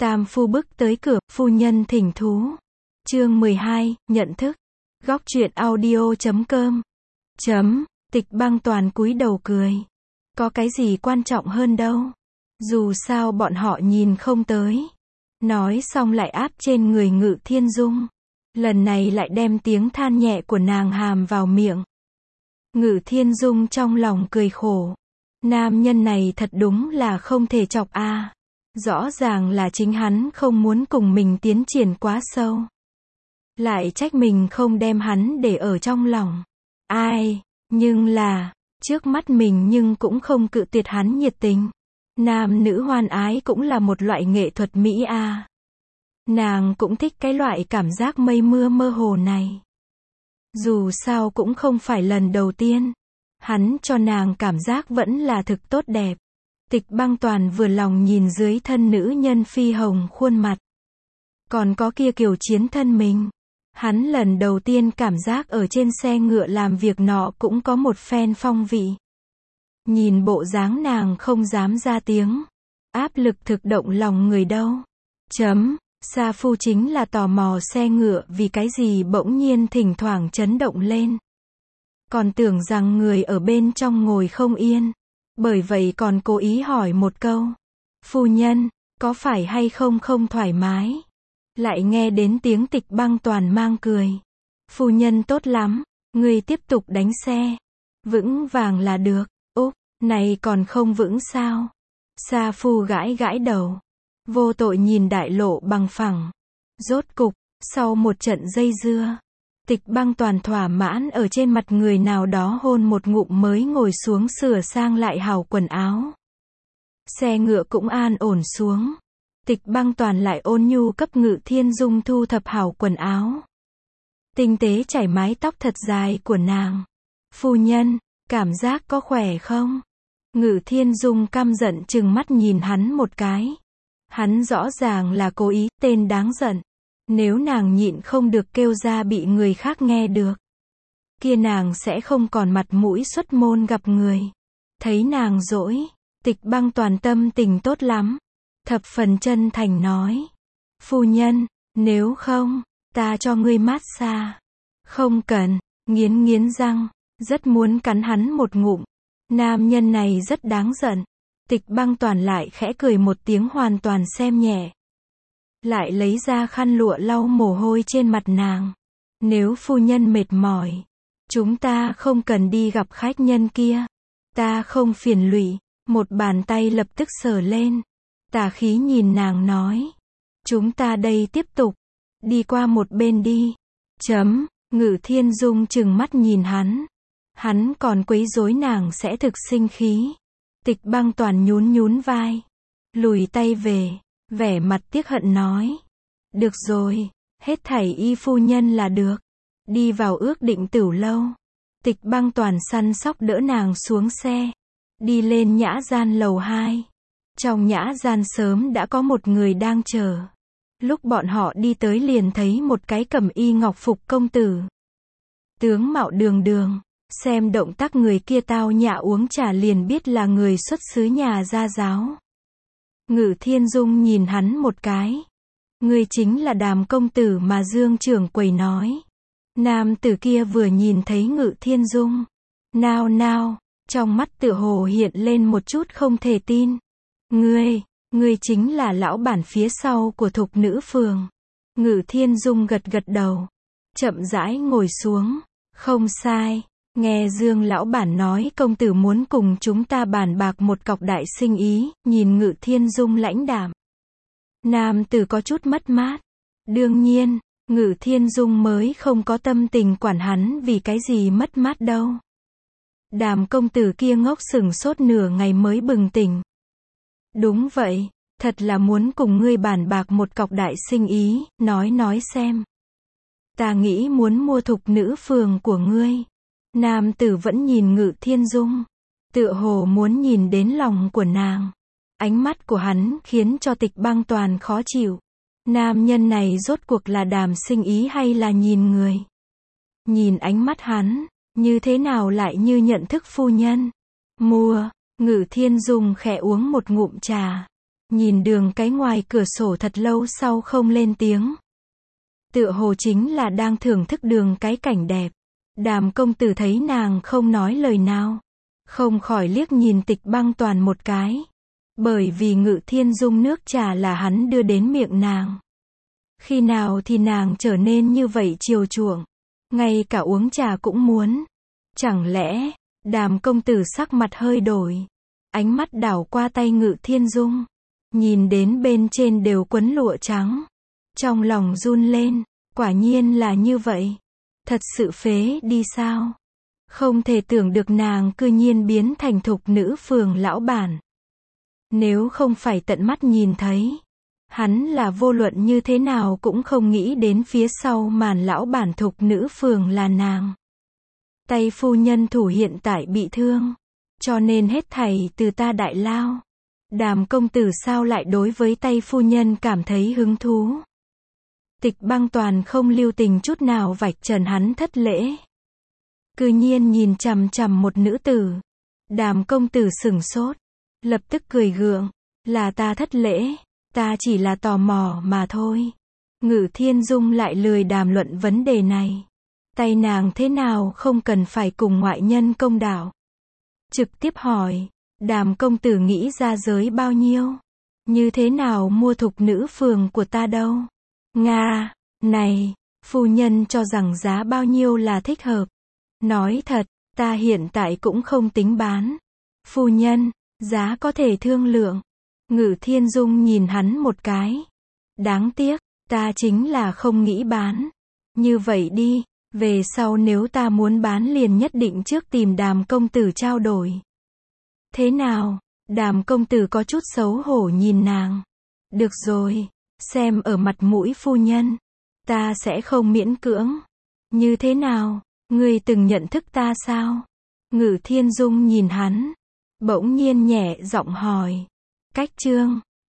Tam phu bước tới cửa, phu nhân thỉnh thú. Chương 12, nhận thức. Góc truyện audio.com. Tịch Băng Toàn cúi đầu cười. Có cái gì quan trọng hơn đâu. Dù sao bọn họ nhìn không tới. Nói xong lại áp trên người Ngự Thiên Dung. Lần này lại đem tiếng than nhẹ của nàng hàm vào miệng. Ngự Thiên Dung trong lòng cười khổ. Nam nhân này thật đúng là không thể chọc a. Rõ ràng là chính hắn không muốn cùng mình tiến triển quá sâu. Lại trách mình không đem hắn để ở trong lòng. Ai, nhưng là, trước mắt mình nhưng cũng không cự tuyệt hắn nhiệt tình. Nam nữ hoan ái cũng là một loại nghệ thuật mỹ a. Nàng cũng thích cái loại cảm giác mây mưa mơ hồ này. Dù sao cũng không phải lần đầu tiên. Hắn cho nàng cảm giác vẫn là thực tốt đẹp. Tịch Băng Toàn vừa lòng nhìn dưới thân nữ nhân phi hồng khuôn mặt. Còn có kia kiểu chiến thân mình. Hắn lần đầu tiên cảm giác ở trên xe ngựa làm việc nọ cũng có một phen phong vị. Nhìn bộ dáng nàng không dám ra tiếng. Áp lực thực động lòng người đâu. Sa Phu chính là tò mò xe ngựa vì cái gì bỗng nhiên thỉnh thoảng chấn động lên. Còn tưởng rằng người ở bên trong ngồi không yên. Bởi vậy còn cố ý hỏi một câu. Phu nhân, có phải hay không không thoải mái? Lại nghe đến tiếng Tịch Băng Toàn mang cười. Phu nhân tốt lắm, ngươi tiếp tục đánh xe. Vững vàng là được. Úp, này còn không vững sao? Sa Phu gãi gãi đầu. Vô tội nhìn đại lộ bằng phẳng. Rốt cục, sau một trận dây dưa. Tịch Băng Toàn thỏa mãn ở trên mặt người nào đó hôn một ngụm mới ngồi xuống sửa sang lại hào quần áo. Xe ngựa cũng an ổn xuống. Tịch Băng Toàn lại ôn nhu cấp Ngự Thiên Dung thu thập hào quần áo. Tinh tế chải mái tóc thật dài của nàng. Phu nhân, cảm giác có khỏe không? Ngự Thiên Dung căm giận trừng mắt nhìn hắn một cái. Hắn rõ ràng là cố ý, tên đáng giận. Nếu nàng nhịn không được kêu ra bị người khác nghe được. Kia nàng sẽ không còn mặt mũi xuất môn gặp người. Thấy nàng dỗi, Tịch Băng Toàn tâm tình tốt lắm. Thập phần chân thành nói. Phu nhân, nếu không, ta cho ngươi mát xa. Không cần, nghiến răng, rất muốn cắn hắn một ngụm. Nam nhân này rất đáng giận. Tịch Băng Toàn lại khẽ cười một tiếng hoàn toàn xem nhẹ. Lại lấy ra khăn lụa lau mồ hôi trên mặt nàng. Nếu phu nhân mệt mỏi, chúng ta không cần đi gặp khách nhân kia. Ta không phiền lụy. Một bàn tay lập tức sờ lên. Tà khí nhìn nàng nói. Chúng ta đây tiếp tục. Đi qua một bên đi. Ngự Thiên Dung trừng mắt nhìn hắn. Hắn còn quấy rối nàng sẽ thực sinh khí. Tịch Băng Toàn nhún vai. Lùi tay về. Vẻ mặt tiếc hận nói. Được rồi. Hết thảy y phu nhân là được. Đi vào ước định tửu lâu. Tịch Băng Toàn săn sóc đỡ nàng xuống xe. Đi lên nhã gian lầu 2. Trong nhã gian sớm đã có một người đang chờ. Lúc bọn họ đi tới liền thấy một cái cẩm y ngọc phục công tử. Tướng mạo đường đường. Xem động tác người kia tao nhã uống trà liền biết là người xuất xứ nhà gia giáo. Ngự Thiên Dung nhìn hắn một cái. Ngươi chính là Đàm công tử mà Dương trưởng quầy nói. Nam tử kia vừa nhìn thấy Ngự Thiên Dung. Nao, trong mắt tựa hồ hiện lên một chút không thể tin. Ngươi chính là lão bản phía sau của Thục Nữ Phường. Ngự Thiên Dung gật đầu. Chậm rãi ngồi xuống. Không sai. Nghe Dương lão bản nói công tử muốn cùng chúng ta bàn bạc một cọc đại sinh ý, nhìn Ngự Thiên Dung lãnh đạm. Nam tử có chút mất mát. Đương nhiên, Ngự Thiên Dung mới không có tâm tình quản hắn vì cái gì mất mát đâu. Đàm công tử kia ngốc sửng sốt nửa ngày mới bừng tỉnh. Đúng vậy, thật là muốn cùng ngươi bàn bạc một cọc đại sinh ý, nói xem. Ta nghĩ muốn mua Thục Nữ Phường của ngươi. Nam tử vẫn nhìn Ngự Thiên Dung. Tựa hồ muốn nhìn đến lòng của nàng. Ánh mắt của hắn khiến cho Tịch Băng Toàn khó chịu. Nam nhân này rốt cuộc là đàm sinh ý hay là nhìn người? Nhìn ánh mắt hắn, như thế nào lại như nhận thức phu nhân? Mua. Ngự Thiên Dung khẽ uống một ngụm trà. nhìn đường cái ngoài cửa sổ thật lâu sau không lên tiếng. Tựa hồ chính là đang thưởng thức đường cái cảnh đẹp. Đàm công tử thấy nàng không nói lời nào, không khỏi liếc nhìn Tịch Băng Toàn một cái. Bởi vì Ngự Thiên Dung nước trà là hắn đưa đến miệng nàng. Khi nào thì nàng trở nên như vậy chiều chuộng, ngay cả uống trà cũng muốn. Chẳng lẽ, Đàm công tử sắc mặt hơi đổi, ánh mắt đảo qua tay Ngự Thiên Dung, nhìn đến bên trên đều quấn lụa trắng. Trong lòng run lên, quả nhiên là như vậy. Thật sự phế đi sao? Không thể tưởng được nàng cư nhiên biến thành thục nữ phường lão bản. Nếu không phải tận mắt nhìn thấy, hắn là vô luận như thế nào cũng không nghĩ đến phía sau màn lão bản thục nữ phường là nàng. Tay phu nhân thủ hiện tại bị thương, cho nên hết thảy từ ta đại lao. Đàm công tử sao lại đối với tay phu nhân cảm thấy hứng thú? Tịch Băng Toàn không lưu tình chút nào vạch trần hắn thất lễ. Cư nhiên nhìn chằm chằm một nữ tử. Đàm công tử sửng sốt, lập tức cười gượng, là ta thất lễ, ta chỉ là tò mò mà thôi. Ngự Thiên Dung lại lười đàm luận vấn đề này. Tay nàng thế nào không cần phải cùng ngoại nhân công đạo. Trực tiếp hỏi, Đàm công tử nghĩ ra giới bao nhiêu? Như thế nào mua thục nữ phường của ta đâu? Nga, này, phu nhân cho rằng giá bao nhiêu là thích hợp. Nói thật, ta hiện tại cũng không tính bán. Phu nhân, giá có thể thương lượng. Ngự Thiên Dung nhìn hắn một cái. Đáng tiếc, ta chính là không nghĩ bán. Như vậy đi, về sau nếu ta muốn bán liền nhất định trước tìm Đàm công tử trao đổi. Thế nào? Đàm công tử có chút xấu hổ nhìn nàng. Được rồi, xem ở mặt mũi phu nhân, ta sẽ không miễn cưỡng. Như thế nào? Ngươi từng nhận thức ta sao? Ngự Thiên Dung nhìn hắn, bỗng nhiên nhẹ giọng hỏi. Cách Trương,